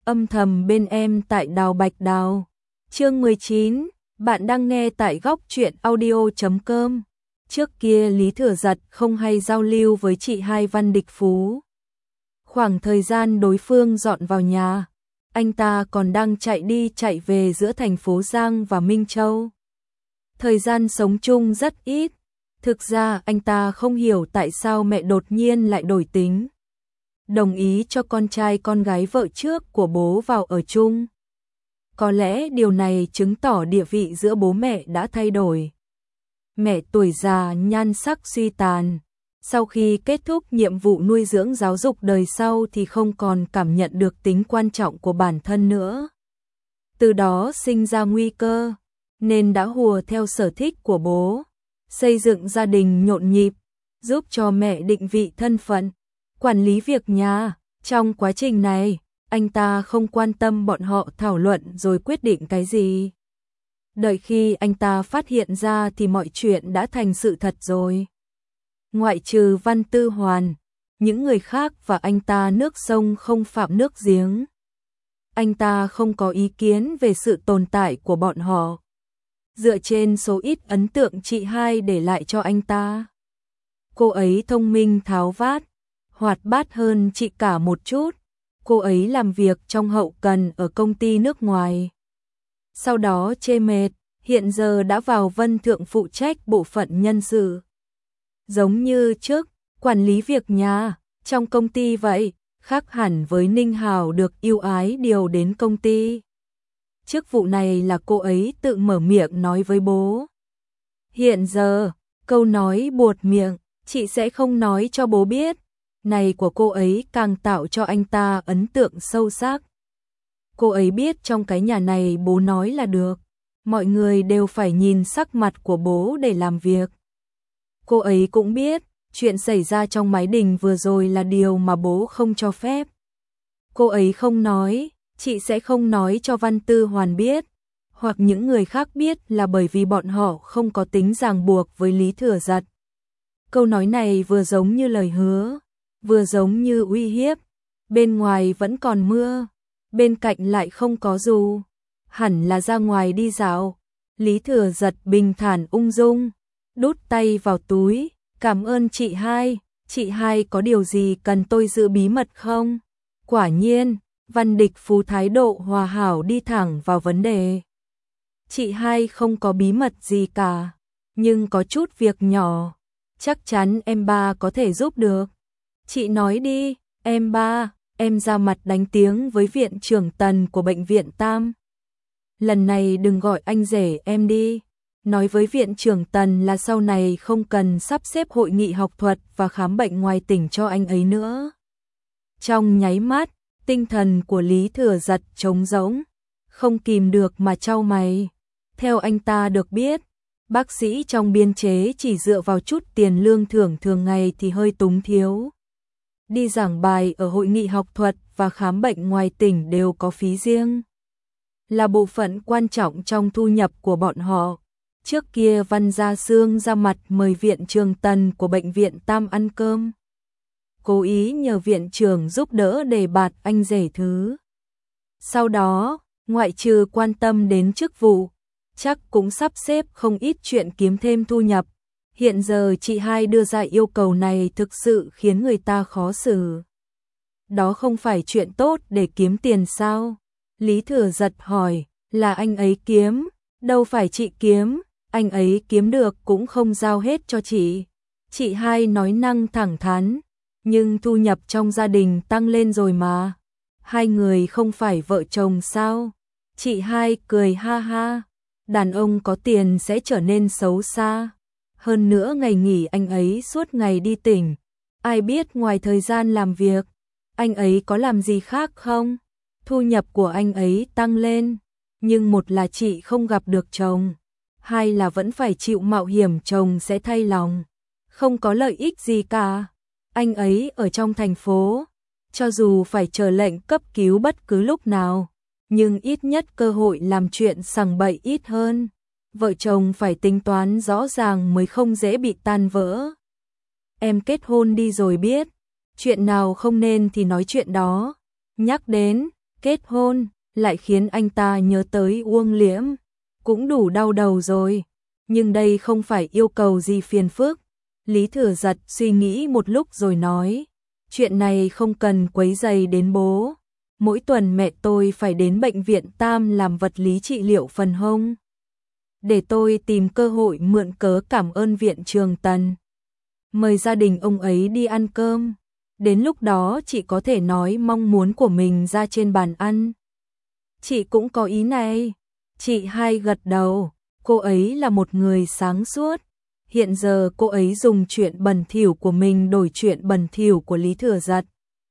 Âm thầm bên em tại Đào Bạch Đào. Chương 19, bạn đang nghe tại góc truyện audio.com. Trước kia Lý Thừa Giật không hay giao lưu với chị hai Văn Địch Phú. Khoảng thời gian đối phương dọn vào nhà, anh ta còn đang chạy đi chạy về giữa thành phố Giang và Minh Châu. Thời gian sống chung rất ít. Thực ra anh ta không hiểu tại sao mẹ đột nhiên lại đổi tính, đồng ý cho con trai con gái vợ trước của bố vào ở chung. Có lẽ điều này chứng tỏ địa vị giữa bố mẹ đã thay đổi. Mẹ tuổi già nhan sắc suy tàn, sau khi kết thúc nhiệm vụ nuôi dưỡng giáo dục đời sau thì không còn cảm nhận được tính quan trọng của bản thân nữa. Từ đó sinh ra nguy cơ, nên đã hùa theo sở thích của bố, xây dựng gia đình nhộn nhịp, giúp cho mẹ định vị thân phận, quản lý việc nhà. Trong quá trình này, anh ta không quan tâm bọn họ thảo luận rồi quyết định cái gì. Đợi khi anh ta phát hiện ra thì mọi chuyện đã thành sự thật rồi. Ngoại trừ Văn Tư Hoàn, những người khác và anh ta nước sông không phạm nước giếng. Anh ta không có ý kiến về sự tồn tại của bọn họ. Dựa trên số ít ấn tượng chị hai để lại cho anh ta, cô ấy thông minh tháo vát, hoạt bát hơn chị cả một chút. Cô ấy làm việc trong hậu cần ở công ty nước ngoài. Sau đó chê mệt, hiện giờ đã vào Vân Thượng phụ trách bộ phận nhân sự. Giống như trước, quản lý việc nhà, trong công ty vậy, khác hẳn với Ninh Hào được ưu ái điều đến công ty. Chức vụ này là cô ấy tự mở miệng nói với bố. Hiện giờ, câu nói buột miệng, chị sẽ không nói cho bố biết, này của cô ấy càng tạo cho anh ta ấn tượng sâu sắc. Cô ấy biết trong cái nhà này bố nói là được, mọi người đều phải nhìn sắc mặt của bố để làm việc. Cô ấy cũng biết, chuyện xảy ra trong mái đình vừa rồi là điều mà bố không cho phép. Cô ấy không nói, chị sẽ không nói cho Văn Tư Hoàn biết, hoặc những người khác biết là bởi vì bọn họ không có tính ràng buộc với Lý Thừa Giật. Câu nói này vừa giống như lời hứa, vừa giống như uy hiếp. Bên ngoài vẫn còn mưa, bên cạnh lại không có dù, hẳn là ra ngoài đi dạo. Lý Thừa Giật bình thản ung dung, đút tay vào túi, cảm ơn chị hai có điều gì cần tôi giữ bí mật không? Quả nhiên, Văn Địch Phú thái độ hòa hảo đi thẳng vào vấn đề. Chị hai không có bí mật gì cả, nhưng có chút việc nhỏ, chắc chắn em ba có thể giúp được. Chị nói đi, em ba. Em ra mặt đánh tiếng với viện trưởng Tần của bệnh viện Tam. Lần này đừng gọi anh rể em đi. Nói với viện trưởng Tần là sau này không cần sắp xếp hội nghị học thuật và khám bệnh ngoài tỉnh cho anh ấy nữa. Trong nháy mắt, tinh thần của Lý Thừa Giật trống rỗng, không kìm được mà chau mày. Theo anh ta được biết, bác sĩ trong biên chế chỉ dựa vào chút tiền lương thưởng thường ngày thì hơi túng thiếu. Đi giảng bài ở hội nghị học thuật và khám bệnh ngoài tỉnh đều có phí riêng, là bộ phận quan trọng trong thu nhập của bọn họ. Trước kia Văn Gia Sương ra mặt mời viện trưởng Tần của bệnh viện Tam ăn cơm, cố ý nhờ viện trưởng giúp đỡ đề bạt anh rể thứ. Sau đó, ngoại trừ quan tâm đến chức vụ, chắc cũng sắp xếp không ít chuyện kiếm thêm thu nhập. Hiện giờ chị hai đưa ra yêu cầu này thực sự khiến người ta khó xử. Đó không phải chuyện tốt để kiếm tiền sao? Lý Thừa Giật hỏi, là anh ấy kiếm, đâu phải chị kiếm, anh ấy kiếm được cũng không giao hết cho chị. Chị hai nói năng thẳng thắn, nhưng thu nhập trong gia đình tăng lên rồi mà. Hai người không phải vợ chồng sao? Chị hai cười ha ha, đàn ông có tiền sẽ trở nên xấu xa. Hơn nữa ngày nghỉ anh ấy suốt ngày đi tỉnh, ai biết ngoài thời gian làm việc, anh ấy có làm gì khác không? Thu nhập của anh ấy tăng lên, nhưng một là chị không gặp được chồng, hai là vẫn phải chịu mạo hiểm chồng sẽ thay lòng, không có lợi ích gì cả. Anh ấy ở trong thành phố, cho dù phải chờ lệnh cấp cứu bất cứ lúc nào, nhưng ít nhất cơ hội làm chuyện sằng bậy ít hơn. Vợ chồng phải tính toán rõ ràng mới không dễ bị tan vỡ. Em kết hôn đi rồi biết, chuyện nào không nên thì nói chuyện đó. Nhắc đến, kết hôn, lại khiến anh ta nhớ tới Uông Liễm, cũng đủ đau đầu rồi, nhưng đây không phải yêu cầu gì phiền phức. Lý Thừa Giật suy nghĩ một lúc rồi nói, chuyện này không cần quấy rầy đến bố, mỗi tuần mẹ tôi phải đến bệnh viện Tam làm vật lý trị liệu phần hông. Để tôi tìm cơ hội mượn cớ cảm ơn viện Trường Tần, mời gia đình ông ấy đi ăn cơm, đến lúc đó chị có thể nói mong muốn của mình ra trên bàn ăn. Chị cũng có ý này. Chị hai gật đầu, cô ấy là một người sáng suốt. Hiện giờ cô ấy dùng chuyện bẩn thỉu của mình đổi chuyện bẩn thỉu của Lý Thừa Giật.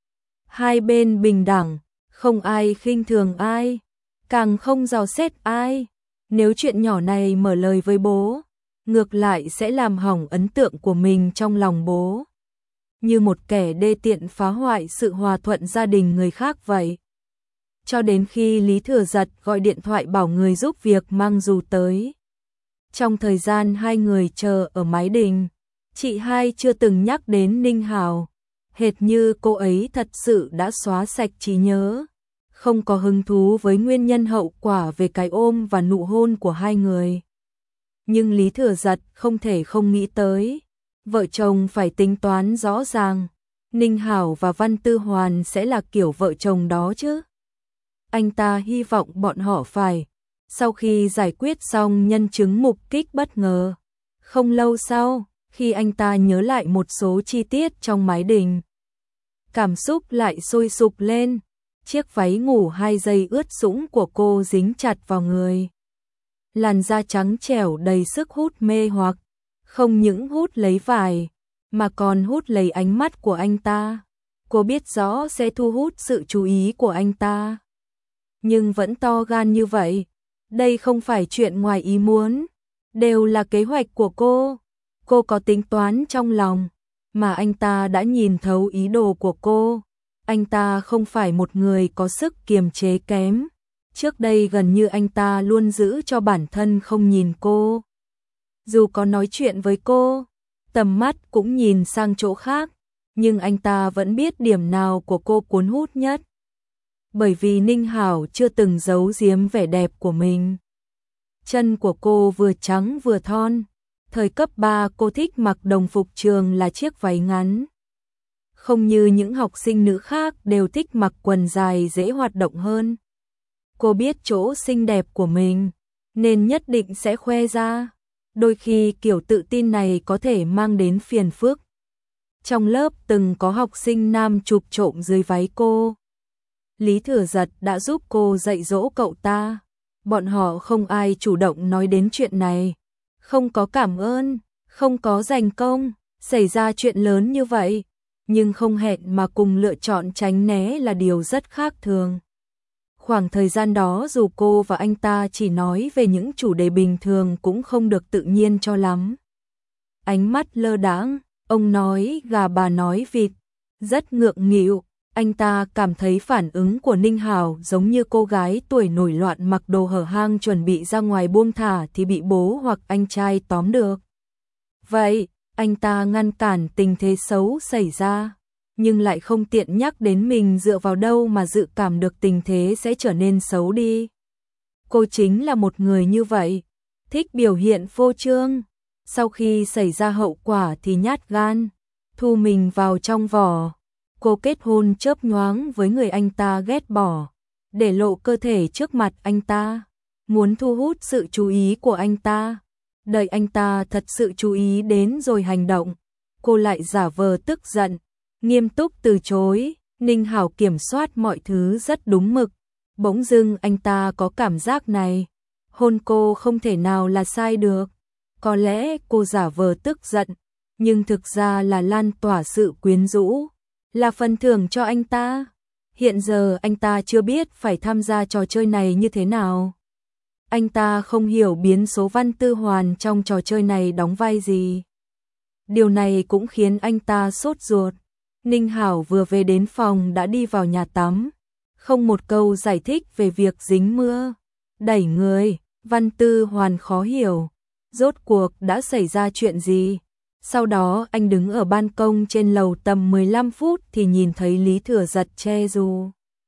Hai bên bình đẳng, không ai khinh thường ai, càng không dò xét ai. Nếu chuyện nhỏ này mở lời với bố, ngược lại sẽ làm hỏng ấn tượng của mình trong lòng bố. Như một kẻ đê tiện phá hoại sự hòa thuận gia đình người khác vậy. Cho đến khi Lý Thừa Giật gọi điện thoại bảo người giúp việc mang dù tới. Trong thời gian hai người chờ ở mái đình, chị hai chưa từng nhắc đến Ninh Hào, hệt như cô ấy thật sự đã xóa sạch trí nhớ, không có hứng thú với nguyên nhân hậu quả về cái ôm và nụ hôn của hai người. Nhưng Lý Thừa Giật không thể không nghĩ tới, vợ chồng phải tính toán rõ ràng, Ninh Hảo và Văn Tư Hoàn sẽ là kiểu vợ chồng đó chứ. Anh ta hy vọng bọn họ phải, sau khi giải quyết xong nhân chứng mục kích bất ngờ. Không lâu sau, khi anh ta nhớ lại một số chi tiết trong mái đình, cảm xúc lại sôi sục lên, chiếc váy ngủ 2 giây ướt sũng của cô dính chặt vào người. Làn da trắng trẻo đầy sức hút mê hoặc, không những hút lấy vải, mà còn hút lấy ánh mắt của anh ta. Cô biết rõ sẽ thu hút sự chú ý của anh ta, nhưng vẫn to gan như vậy. Đây không phải chuyện ngoài ý muốn, đều là kế hoạch của cô. Cô có tính toán trong lòng, mà anh ta đã nhìn thấu ý đồ của cô. Anh ta không phải một người có sức kiềm chế kém. Trước đây gần như anh ta luôn giữ cho bản thân không nhìn cô. Dù có nói chuyện với cô, tầm mắt cũng nhìn sang chỗ khác, nhưng anh ta vẫn biết điểm nào của cô cuốn hút nhất. Bởi vì Ninh Hảo chưa từng giấu giếm vẻ đẹp của mình. Chân của cô vừa trắng vừa thon. Thời cấp 3 cô thích mặc đồng phục trường là chiếc váy ngắn. Không như những học sinh nữ khác đều thích mặc quần dài dễ hoạt động hơn. Cô biết chỗ xinh đẹp của mình, nên nhất định sẽ khoe ra. Đôi khi kiểu tự tin này có thể mang đến phiền phức. Trong lớp từng có học sinh nam chụp trộm dưới váy cô. Lý Thừa Giật đã giúp cô dạy dỗ cậu ta. Bọn họ không ai chủ động nói đến chuyện này. Không có cảm ơn, không có dành công, xảy ra chuyện lớn như vậy. Nhưng không hẹn mà cùng lựa chọn tránh né là điều rất khác thường. Khoảng thời gian đó dù cô và anh ta chỉ nói về những chủ đề bình thường cũng không được tự nhiên cho lắm. Ánh mắt lơ đãng, ông nói gà bà nói vịt, rất ngượng nghịu. Anh ta cảm thấy phản ứng của Ninh Hảo giống như cô gái tuổi nổi loạn mặc đồ hở hang chuẩn bị ra ngoài buông thả thì bị bố hoặc anh trai tóm được. Vậy, anh ta ngăn cản tình thế xấu xảy ra, nhưng lại không tiện nhắc đến mình dựa vào đâu mà dự cảm được tình thế sẽ trở nên xấu đi. Cô chính là một người như vậy, thích biểu hiện phô trương, sau khi xảy ra hậu quả thì nhát gan, thu mình vào trong vỏ. Cô kết hôn chớp nhoáng với người anh ta ghét bỏ, để lộ cơ thể trước mặt anh ta, muốn thu hút sự chú ý của anh ta. Đợi anh ta thật sự chú ý đến rồi hành động, cô lại giả vờ tức giận, nghiêm túc từ chối. Ninh Hảo kiểm soát mọi thứ rất đúng mực. Bỗng dưng anh ta có cảm giác này, hôn cô không thể nào là sai được. Có lẽ cô giả vờ tức giận, nhưng thực ra là lan tỏa sự quyến rũ, là phần thưởng cho anh ta. Hiện giờ anh ta chưa biết phải tham gia trò chơi này như thế nào. Anh ta không hiểu biến số Văn Tư Hoàn trong trò chơi này đóng vai gì. Điều này cũng khiến anh ta sốt ruột. Ninh Hảo vừa về đến phòng đã đi vào nhà tắm, không một câu giải thích về việc dính mưa. Đẩy người, Văn Tư Hoàn khó hiểu, rốt cuộc đã xảy ra chuyện gì. Sau đó anh đứng ở ban công trên lầu tầm 15 phút thì nhìn thấy Lý Thừa Giật che dù.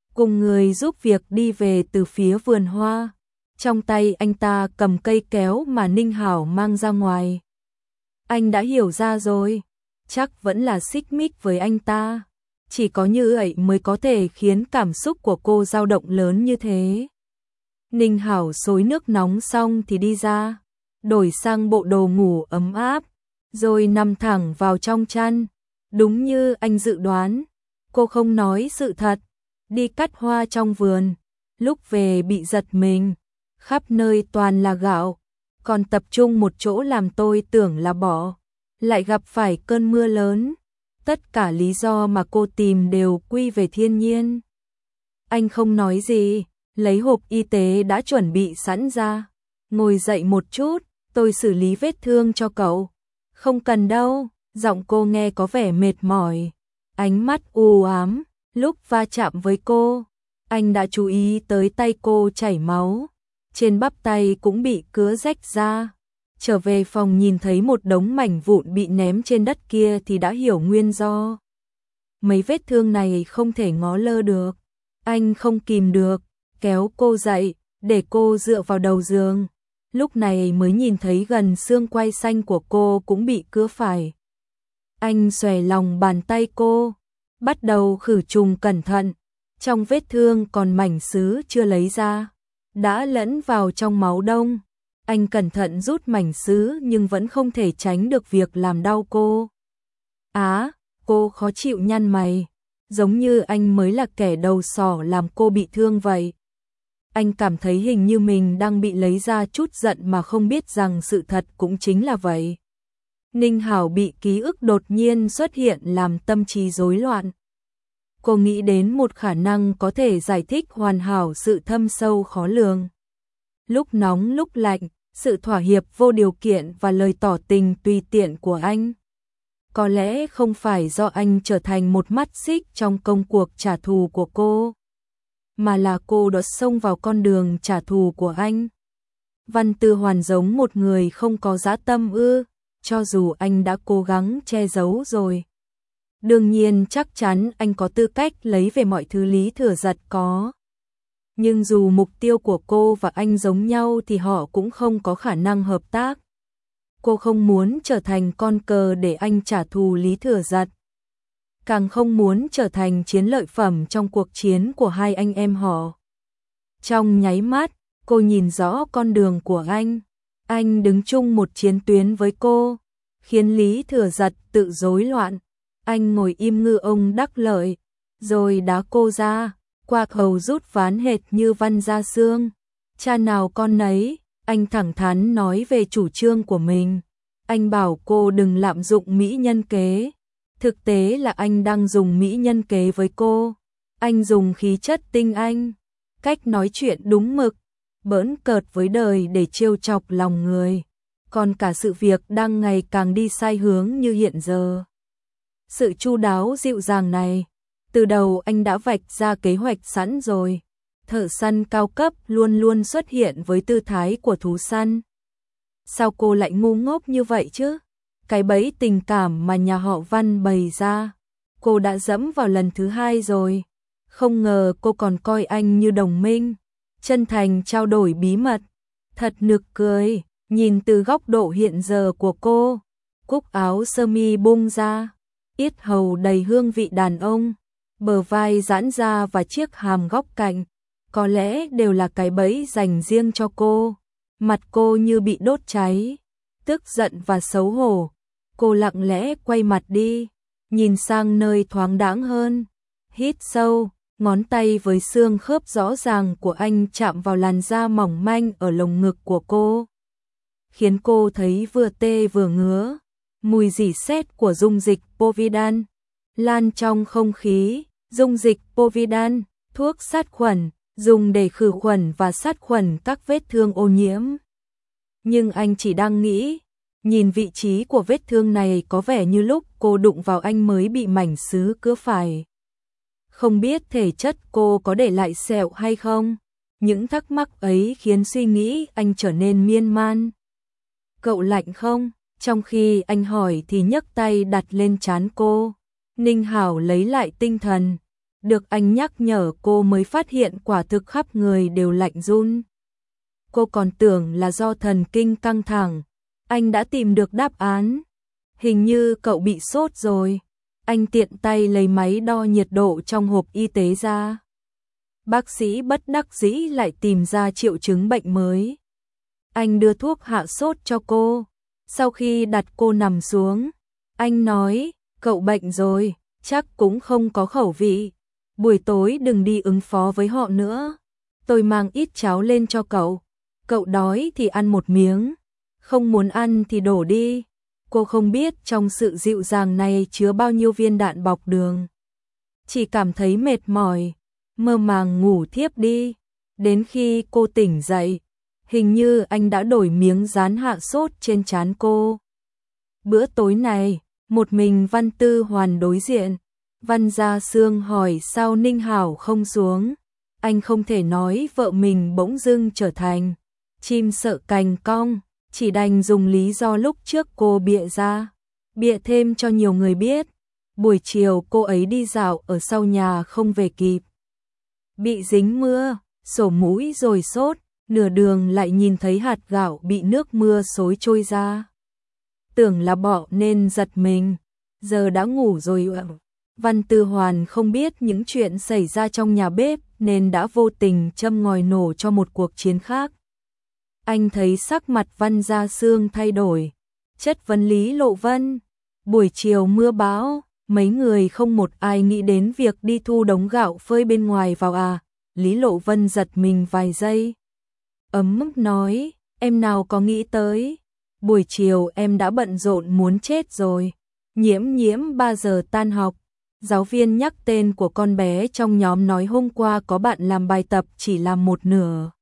cùng người giúp việc đi về từ phía vườn hoa. Trong tay anh ta cầm cây kéo mà Ninh Hảo mang ra ngoài. Anh đã hiểu ra rồi, chắc vẫn là xích mích với anh ta. Chỉ có như vậy mới có thể khiến cảm xúc của cô dao động lớn như thế. Ninh Hảo xối nước nóng xong thì đi ra, đổi sang bộ đồ ngủ ấm áp, rồi nằm thẳng vào trong chăn. Đúng như anh dự đoán, cô không nói sự thật, đi cắt hoa trong vườn, lúc về bị giật mình, khắp nơi toàn là gạo, còn tập trung một chỗ làm tôi tưởng là bỏ, lại gặp phải cơn mưa lớn. Tất cả lý do mà cô tìm đều quy về thiên nhiên. Anh không nói gì, lấy hộp y tế đã chuẩn bị sẵn ra. Ngồi dậy một chút, tôi xử lý vết thương cho cậu. Không cần đâu, giọng cô nghe có vẻ mệt mỏi. Ánh mắt u ám, lúc va chạm với cô, anh đã chú ý tới tay cô chảy máu. Trên bắp tay cũng bị cứa rách ra. Trở về phòng nhìn thấy một đống mảnh vụn bị ném trên đất kia thì đã hiểu nguyên do. Mấy vết thương này không thể ngó lơ được. Anh không kìm được, kéo cô dậy, để cô dựa vào đầu giường. Lúc này mới nhìn thấy gần xương quai xanh của cô cũng bị cứa phải. Anh xòe lòng bàn tay cô, bắt đầu khử trùng cẩn thận. Trong vết thương còn mảnh sứ chưa lấy ra, đã lẫn vào trong máu đông. Anh cẩn thận rút mảnh sứ nhưng vẫn không thể tránh được việc làm đau cô. Cô khó chịu nhăn mày, giống như anh mới là kẻ đầu sỏ làm cô bị thương vậy. Anh cảm thấy hình như mình đang bị lấy ra chút giận mà không biết rằng sự thật cũng chính là vậy. Ninh Hảo bị ký ức đột nhiên xuất hiện làm tâm trí rối loạn. Cô nghĩ đến một khả năng có thể giải thích hoàn hảo sự thâm sâu khó lường. Lúc nóng lúc lạnh, sự thỏa hiệp vô điều kiện và lời tỏ tình tùy tiện của anh. Có lẽ không phải do anh trở thành một mắt xích trong công cuộc trả thù của cô, mà là cô đã xông vào con đường trả thù của anh. Văn Tư Hoàn giống một người không có dã tâm ư, cho dù anh đã cố gắng che giấu rồi. Đương nhiên chắc chắn anh có tư cách lấy về mọi thứ Lý Thừa Giật có. Nhưng dù mục tiêu của cô và anh giống nhau thì họ cũng không có khả năng hợp tác. Cô không muốn trở thành con cờ để anh trả thù Lý Thừa Giật. Càng không muốn trở thành chiến lợi phẩm trong cuộc chiến của hai anh em họ. Trong nháy mắt, cô nhìn rõ con đường của anh. Anh đứng chung một chiến tuyến với cô, khiến Lý Thừa Giật tự rối loạn. Anh ngồi im ngư ông đắc lợi, rồi đá cô ra, quạc hầu rút ván hệt như Văn Gia Xương. Cha nào con nấy, anh thẳng thắn nói về chủ trương của mình. Anh bảo cô đừng lạm dụng mỹ nhân kế. Thực tế là anh đang dùng mỹ nhân kế với cô. Anh dùng khí chất tinh anh, cách nói chuyện đúng mực, bỡn cợt với đời để trêu chọc lòng người. Còn cả sự việc đang ngày càng đi sai hướng như hiện giờ. Sự chu đáo dịu dàng này, từ đầu anh đã vạch ra kế hoạch sẵn rồi. Thợ săn cao cấp luôn luôn xuất hiện với tư thái của thú săn. Sao cô lại ngu ngốc như vậy chứ? Cái bẫy tình cảm mà nhà họ Văn bày ra, cô đã dẫm vào lần thứ hai rồi. Không ngờ cô còn coi anh như đồng minh, chân thành trao đổi bí mật. Thật nực cười, nhìn từ góc độ hiện giờ của cô, cúc áo sơ mi bung ra, yết hầu đầy hương vị đàn ông, bờ vai giãn ra và chiếc hàm góc cạnh, có lẽ đều là cái bẫy dành riêng cho cô. Mặt cô như bị đốt cháy, tức giận và xấu hổ. Cô lặng lẽ quay mặt đi, nhìn sang nơi thoáng đãng hơn. Hít sâu, ngón tay với xương khớp rõ ràng của anh chạm vào làn da mỏng manh ở lồng ngực của cô, khiến cô thấy vừa tê vừa ngứa. Mùi rỉ sét của dung dịch Povidone lan trong không khí. Dung dịch Povidone, thuốc sát khuẩn, dùng để khử khuẩn và sát khuẩn các vết thương ô nhiễm. Nhưng anh chỉ đang nghĩ, nhìn vị trí của vết thương này có vẻ như lúc cô đụng vào anh mới bị mảnh sứ cứa phải. Không biết thể chất cô có để lại sẹo hay không? Những thắc mắc ấy khiến suy nghĩ anh trở nên miên man. Cậu lạnh không? Trong khi anh hỏi thì nhấc tay đặt lên trán cô. Ninh Hảo lấy lại tinh thần, Được anh nhắc nhở cô mới phát hiện quả thực khắp người đều lạnh run. Cô còn tưởng là do thần kinh căng thẳng. Anh đã tìm được đáp án. Hình như cậu bị sốt rồi. Anh tiện tay lấy máy đo nhiệt độ trong hộp y tế ra. Bác sĩ bất đắc dĩ lại tìm ra triệu chứng bệnh mới. Anh đưa thuốc hạ sốt cho cô. Sau khi đặt cô nằm xuống, anh nói, cậu bệnh rồi, chắc cũng không có khẩu vị. Buổi tối đừng đi ứng phó với họ nữa. Tôi mang ít cháo lên cho cậu. Cậu đói thì ăn một miếng, không muốn ăn thì đổ đi. Cô không biết trong sự dịu dàng này chứa bao nhiêu viên đạn bọc đường. Chỉ cảm thấy mệt mỏi, mơ màng ngủ thiếp đi. Đến khi cô tỉnh dậy, hình như anh đã đổi miếng dán hạ sốt trên trán cô. Bữa tối này, một mình Văn Tư Hoàn đối diện. Văn Gia Sương hỏi sao Ninh Hảo không xuống. Anh không thể nói vợ mình bỗng dưng trở thành chim sợ cành cong, chỉ đành dùng lý do lúc trước cô bịa ra, bịa thêm cho nhiều người biết. Buổi chiều cô ấy đi dạo ở sau nhà không về kịp. Bị dính mưa, sổ mũi rồi sốt, nửa đường lại nhìn thấy hạt gạo bị nước mưa xối trôi ra. Tưởng là bọ nên giật mình, giờ đã ngủ rồi. Văn Tư Hoàn không biết những chuyện xảy ra trong nhà bếp nên đã vô tình châm ngòi nổ cho một cuộc chiến khác. Anh thấy sắc mặt Văn Gia Sương thay đổi, chất vấn Lý Lộ Vân. Buổi chiều mưa bão, mấy người không một ai nghĩ đến việc đi thu đống gạo phơi bên ngoài vào à? Lý Lộ Vân giật mình vài giây. Ấm ức nói, em nào có nghĩ tới. Buổi chiều em đã bận rộn muốn chết rồi. Nhiễm 3 giờ tan học. Giáo viên nhắc tên của con bé trong nhóm nói hôm qua có bạn làm bài tập chỉ làm một nửa.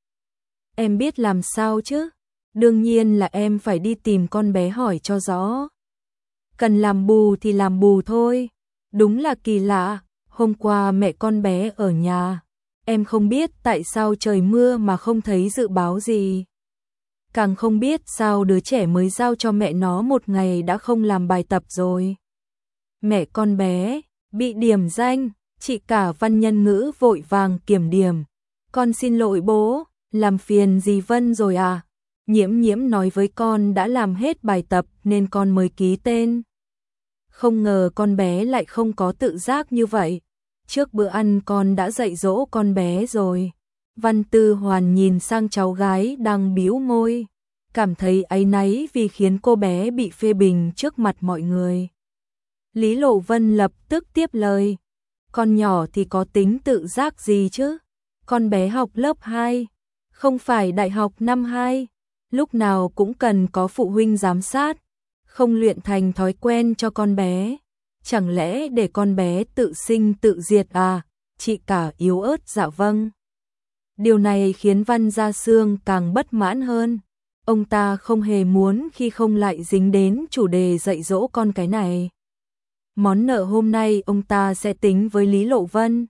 Em biết làm sao chứ? Đương nhiên là em phải đi tìm con bé hỏi cho rõ. Cần làm bù thì làm bù thôi. Đúng là kỳ lạ, hôm qua mẹ con bé ở nhà. Em không biết tại sao trời mưa mà không thấy dự báo gì. Càng không biết sao đứa trẻ mới giao cho mẹ nó một ngày đã không làm bài tập rồi. Mẹ con bé bị điểm danh, chị cả Văn Nhân Ngữ vội vàng kiểm điểm. Con xin lỗi bố, làm phiền dì Vân rồi à? Nhiễm nói với con đã làm hết bài tập nên con mới ký tên. Không ngờ con bé lại không có tự giác như vậy. Trước bữa ăn con đã dạy dỗ con bé rồi. Văn Tư Hoàn nhìn sang cháu gái đang bĩu môi, cảm thấy áy náy vì khiến cô bé bị phê bình trước mặt mọi người. Lý Lộ Vân lập tức tiếp lời, con nhỏ thì có tính tự giác gì chứ? Con bé học lớp 2, không phải đại học năm 2, lúc nào cũng cần có phụ huynh giám sát, không luyện thành thói quen cho con bé. Chẳng lẽ để con bé tự sinh tự diệt à? Chị cả yếu ớt dạ vâng. Điều này khiến Văn Gia Sương càng bất mãn hơn. Ông ta không hề muốn khi không lại dính đến chủ đề dạy dỗ con cái này. Món nợ hôm nay ông ta sẽ tính với Lý Lộ Vân.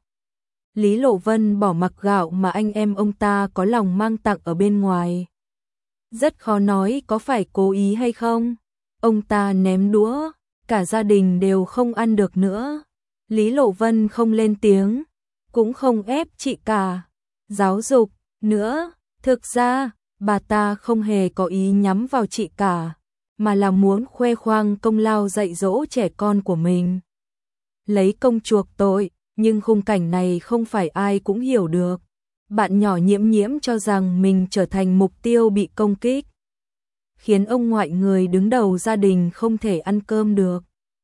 Lý Lộ Vân bỏ mặc gạo mà anh em ông ta có lòng mang tặng ở bên ngoài. Rất khó nói có phải cố ý hay không. Ông ta ném đũa, cả gia đình đều không ăn được nữa. Lý Lộ Vân không lên tiếng, cũng không ép chị cả giáo dục nữa. Thực ra, bà ta không hề có ý nhắm vào chị cả, mà là muốn khoe khoang công lao dạy dỗ trẻ con của mình. Lấy công chuộc tội, nhưng khung cảnh này không phải ai cũng hiểu được. Bạn nhỏ Nhiễm cho rằng mình trở thành mục tiêu bị công kích, khiến ông ngoại người đứng đầu gia đình không thể ăn cơm được.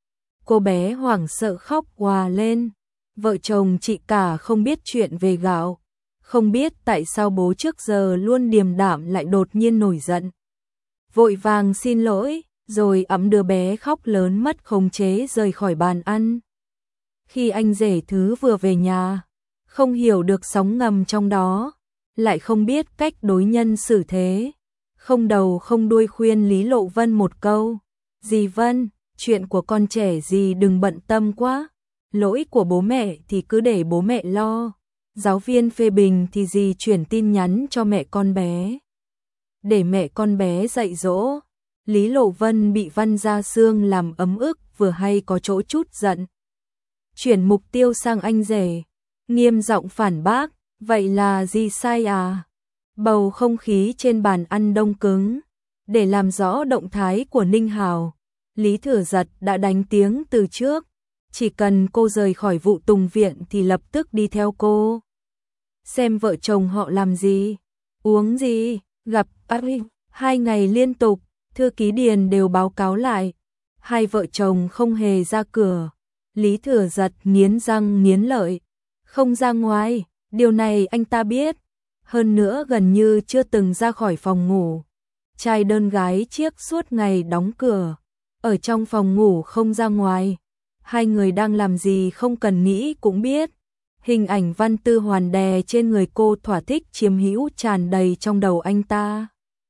Cô bé hoảng sợ khóc òa lên. Vợ chồng chị cả không biết chuyện về gạo, không biết tại sao bố trước giờ luôn điềm đạm lại đột nhiên nổi giận. Vội vàng xin lỗi, rồi ẵm đứa bé khóc lớn mất khống chế rời khỏi bàn ăn. Khi anh rể thứ vừa về nhà, không hiểu được sóng ngầm trong đó, lại không biết cách đối nhân xử thế, không đầu không đuôi khuyên Lý Lộ Vân một câu. Dì Vân, chuyện của con trẻ dì đừng bận tâm quá, lỗi của bố mẹ thì cứ để bố mẹ lo. Giáo viên phê bình thì dì chuyển tin nhắn cho mẹ con bé, để mẹ con bé dạy dỗ. Lý Lộ Vân bị Văn Gia Sương làm ấm ức vừa hay có chỗ chút giận. Chuyển mục tiêu sang anh rể, nghiêm giọng phản bác, vậy là gì sai à? Bầu không khí trên bàn ăn đông cứng. Để làm rõ động thái của Ninh Hào, Lý Thừa Giật đã đánh tiếng từ trước, chỉ cần cô rời khỏi vụ tùng viện thì lập tức đi theo cô. Xem vợ chồng họ làm gì, uống gì, gặp 2 ngày liên tục, thư ký Điền đều báo cáo lại. Hai vợ chồng không hề ra cửa. Lý Thừa Giật nghiến răng nghiến lợi, không ra ngoài, điều này anh ta biết. Hơn nữa gần như chưa từng ra khỏi phòng ngủ. Trai đơn gái chiếc suốt ngày đóng cửa, ở trong phòng ngủ không ra ngoài. Hai người đang làm gì không cần nghĩ cũng biết. Hình ảnh Văn Tư Hoàn đè trên người cô thỏa thích chiếm hữu tràn đầy trong đầu anh ta,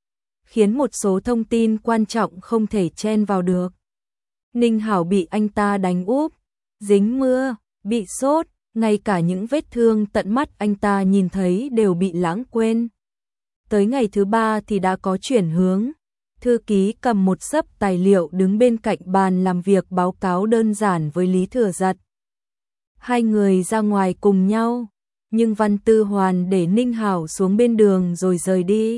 khiến một số thông tin quan trọng không thể chen vào được. Ninh Hảo bị anh ta đánh úp, dính mưa, bị sốt, ngay cả những vết thương tận mắt anh ta nhìn thấy đều bị lãng quên. Tới ngày thứ 3 thì đã có chuyển hướng. Thư ký cầm một xấp tài liệu đứng bên cạnh bàn làm việc báo cáo đơn giản với Lý Thừa Giật. Hai người ra ngoài cùng nhau, nhưng Văn Tư Hoàn để Ninh Hảo xuống bên đường rồi rời đi.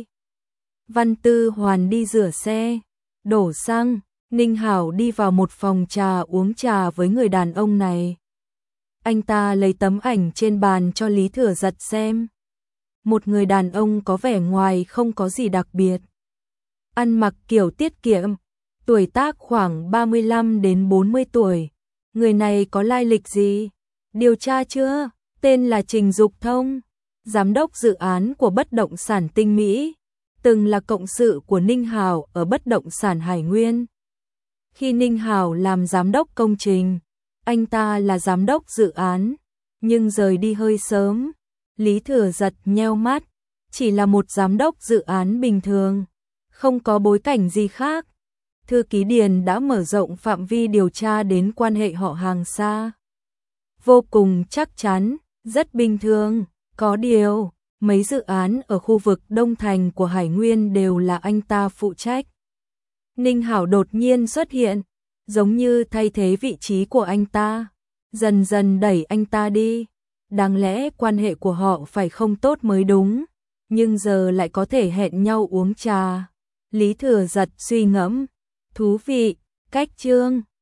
Văn Tư Hoàn đi rửa xe, đổ xăng, Ninh Hảo đi vào một phòng trà uống trà với người đàn ông này. Anh ta lấy tấm ảnh trên bàn cho Lý Thừa Giật xem. Một người đàn ông có vẻ ngoài không có gì đặc biệt. Ăn mặc kiểu tiết kiệm, tuổi tác khoảng 35 đến 40 tuổi. Người này có lai lịch gì? Điều tra chưa? Tên là Trình Dục Thông, giám đốc dự án của bất động sản Tinh Mỹ, từng là cộng sự của Ninh Hảo ở bất động sản Hải Nguyên. Khi Ninh Hảo làm giám đốc công trình, anh ta là giám đốc dự án, nhưng rời đi hơi sớm. Lý Thừa Giật nheo mắt, chỉ là một giám đốc dự án bình thường, không có bối cảnh gì khác. Thư ký Điền đã mở rộng phạm vi điều tra đến quan hệ họ hàng xa. Vô cùng chắc chắn, rất bình thường, có điều, mấy dự án ở khu vực Đông Thành của Hải Nguyên đều là anh ta phụ trách. Ninh Hảo đột nhiên xuất hiện, giống như thay thế vị trí của anh ta, dần dần đẩy anh ta đi. Đáng lẽ quan hệ của họ phải không tốt mới đúng, nhưng giờ lại có thể hẹn nhau uống trà. Lý Thừa Giật suy ngẫm, thú vị, cách chương.